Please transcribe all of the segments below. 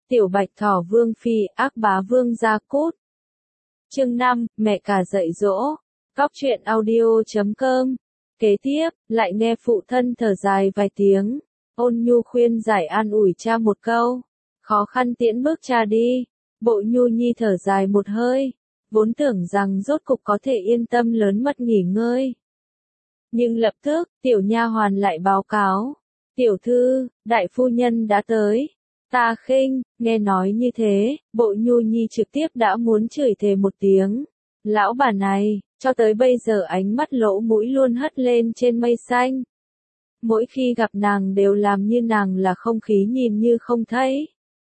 Tiểu Bạch Thỏ Vương Phi, ác bá Vương Gia Cút. Chương 5, mẹ cả dạy dỗ. Góc truyện audio.com. Kế tiếp, lại nghe phụ thân thở dài vài tiếng. Ôn nhu khuyên giải an ủi cha một câu. Khó khăn tiễn bước cha đi. Bộ Nhu Nhi thở dài một hơi. Vốn tưởng rằng rốt cục có thể yên tâm lớn mật nghỉ ngơi. Nhưng lập tức, tiểu nha hoàn lại báo cáo. Tiểu thư, đại phu nhân đã tới. Ta khinh, nghe nói như thế, Bộ Nhu Nhi trực tiếp đã muốn chửi thề một tiếng. Lão bà này, cho tới bây giờ ánh mắt lỗ mũi luôn hất lên trên mây xanh. Mỗi khi gặp nàng đều làm như nàng là không khí nhìn như không thấy.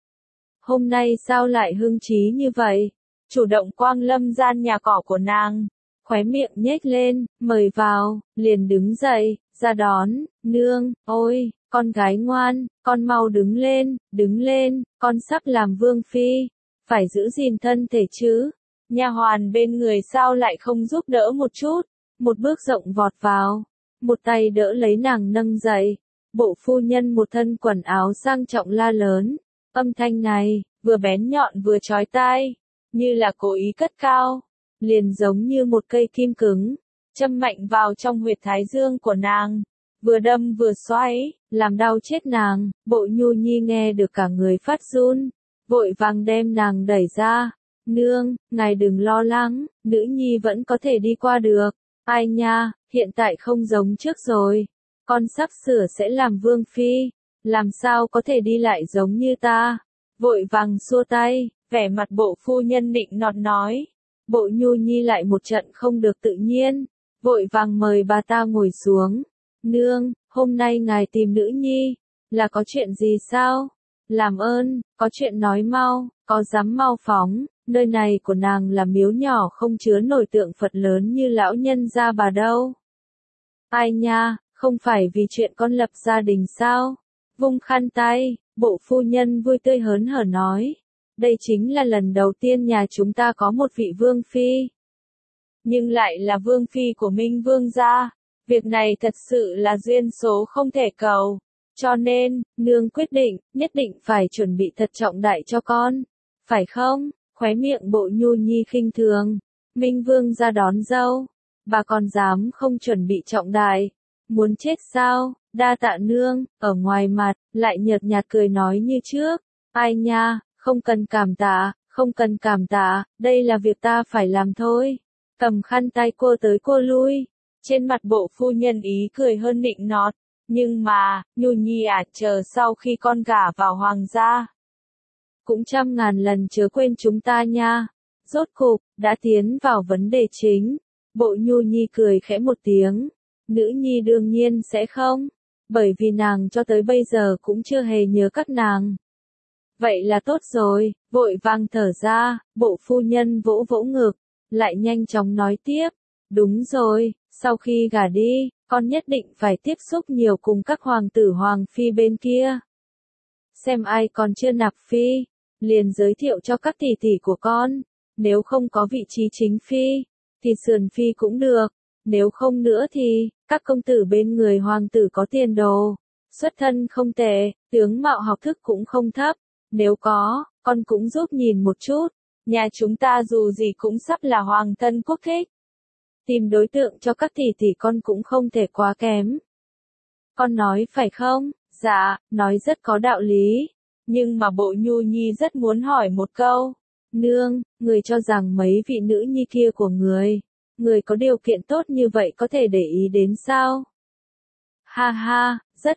Hôm nay sao lại hưng trí như vậy? Chủ động quang lâm gian nhà cỏ của nàng. Khóe miệng nhếch lên, mời vào, liền đứng dậy, ra đón, nương, ôi, con gái ngoan, con mau đứng lên, con sắp làm vương phi, phải giữ gìn thân thể chứ. Nha hoàn bên người sao lại không giúp đỡ một chút, một bước rộng vọt vào, một tay đỡ lấy nàng nâng dậy. Bộ phu nhân một thân quần áo sang trọng la lớn, âm thanh này, vừa bén nhọn vừa chói tai, như là cố ý cất cao, liền giống như một cây kim cứng, châm mạnh vào trong huyệt thái dương của nàng, vừa đâm vừa xoáy, làm đau chết nàng. Bộ Nhu Nhi nghe được cả người phát run, vội vàng đem nàng đẩy ra. Nương, ngài đừng lo lắng, nữ nhi vẫn có thể đi qua được. Ai nha, hiện tại không giống trước rồi. Con sắp sửa sẽ làm vương phi, làm sao có thể đi lại giống như ta. Vội vàng xua tay, vẻ mặt bộ phu nhân nịnh nọt nói. Bộ Nhu Nhi lại một trận không được tự nhiên, vội vàng mời bà ta ngồi xuống. Nương, hôm nay ngài tìm nữ nhi, là có chuyện gì sao? Làm ơn, có chuyện nói mau, có dám mau phóng, nơi này của nàng là miếu nhỏ không chứa nổi tượng Phật lớn như lão nhân gia bà đâu. Ai nha, không phải vì chuyện con lập gia đình sao? Vung khăn tay, bộ phu nhân vui tươi hớn hở nói. Đây chính là lần đầu tiên nhà chúng ta có một vị vương phi. Nhưng lại là vương phi của Minh Vương gia. Việc này thật sự là duyên số không thể cầu. Cho nên, nương quyết định, nhất định phải chuẩn bị thật trọng đại cho con. Phải không? Khóe miệng Bộ Nhu Nhi khinh thường. Minh Vương gia đón dâu. Bà còn dám không chuẩn bị trọng đại. Muốn chết sao? Đa tạ nương, ở ngoài mặt, lại nhợt nhạt cười nói như trước. Ai nha, không cần cảm tạ, đây là việc ta phải làm thôi. Cầm khăn tay cô tới cô lui. Trên mặt bộ phu nhân ý cười hơn nịnh nọt. Nhưng mà, Nhu Nhi à, chờ sau khi con gả vào hoàng gia. Cũng trăm ngàn lần chớ quên chúng ta nha. Rốt cục, đã tiến vào vấn đề chính. Bộ Nhu Nhi cười khẽ một tiếng. Nữ nhi đương nhiên sẽ không. Bởi vì nàng cho tới bây giờ cũng chưa hề nhớ các nàng. Vậy là tốt rồi, vội vàng thở ra, bộ phu nhân vỗ vỗ ngực, lại nhanh chóng nói tiếp. Đúng rồi, sau khi gả đi, con nhất định phải tiếp xúc nhiều cùng các hoàng tử hoàng phi bên kia. Xem ai còn chưa nạp phi, liền giới thiệu cho các tỷ tỷ của con. Nếu không có vị trí chính phi, thì sườn phi cũng được. Nếu không nữa thì, các công tử bên người hoàng tử có tiền đồ, xuất thân không tệ, tướng mạo học thức cũng không thấp. Nếu có, con cũng giúp nhìn một chút. Nhà chúng ta dù gì cũng sắp là hoàng thân quốc thích. Tìm đối tượng cho các tỷ tỷ con cũng không thể quá kém. Con nói phải không? Dạ, nói rất có đạo lý. Nhưng mà Bộ Nhu Nhi rất muốn hỏi một câu. Nương, người cho rằng mấy vị nữ nhi kia của người có điều kiện tốt như vậy có thể để ý đến sao? Ha ha,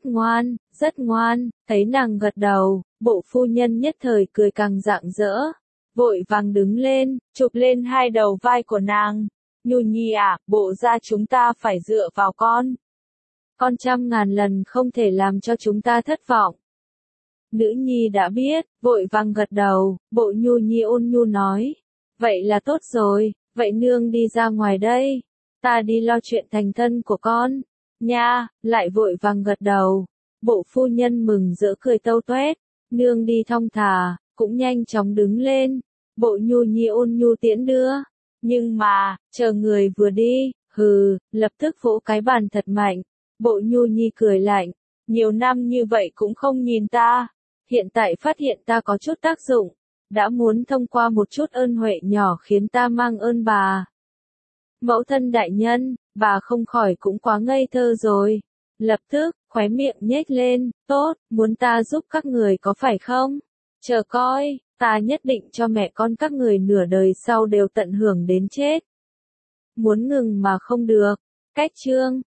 rất ngoan, thấy nàng gật đầu, bộ phu nhân nhất thời cười càng rạng rỡ. Vội vàng đứng lên, chụp lên hai đầu vai của nàng. Nhu Nhi à, bộ gia chúng ta phải dựa vào con. Con trăm ngàn lần không thể làm cho chúng ta thất vọng. Nữ nhi đã biết, vội vàng gật đầu, bộ Nhu Nhi ôn nhu nói. Vậy là tốt rồi, vậy nương đi ra ngoài đây. Ta đi lo chuyện thành thân của con. Nha, lại vội vàng gật đầu. Bộ phu nhân mừng rỡ cười tâu toét. Nương đi thong thả, cũng nhanh chóng đứng lên. Bộ Nhu Nhi ôn nhu tiễn đưa. Nhưng mà, chờ người vừa đi, lập tức vỗ cái bàn thật mạnh. Bộ Nhu Nhi cười lạnh. Nhiều năm như vậy cũng không nhìn ta. hiện tại phát hiện ta có chút tác dụng, đã muốn thông qua một chút ơn huệ nhỏ khiến ta mang ơn bà. Mẫu thân đại nhân, bà không khỏi cũng quá ngây thơ rồi. Lập tức, khóe miệng nhếch lên, tốt, muốn ta giúp các người có phải không? Chờ coi, ta nhất định cho mẹ con các người nửa đời sau đều tận hưởng đến chết. Muốn ngừng mà không được. Cách chương